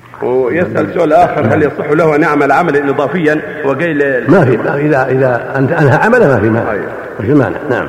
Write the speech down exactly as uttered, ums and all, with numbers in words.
ويسأل سؤال آخر: هل يصح له أن يعمل عملا إضافيا وقيل ما في؟ إذا إذا أنهى عمله ما في مانع. نعم.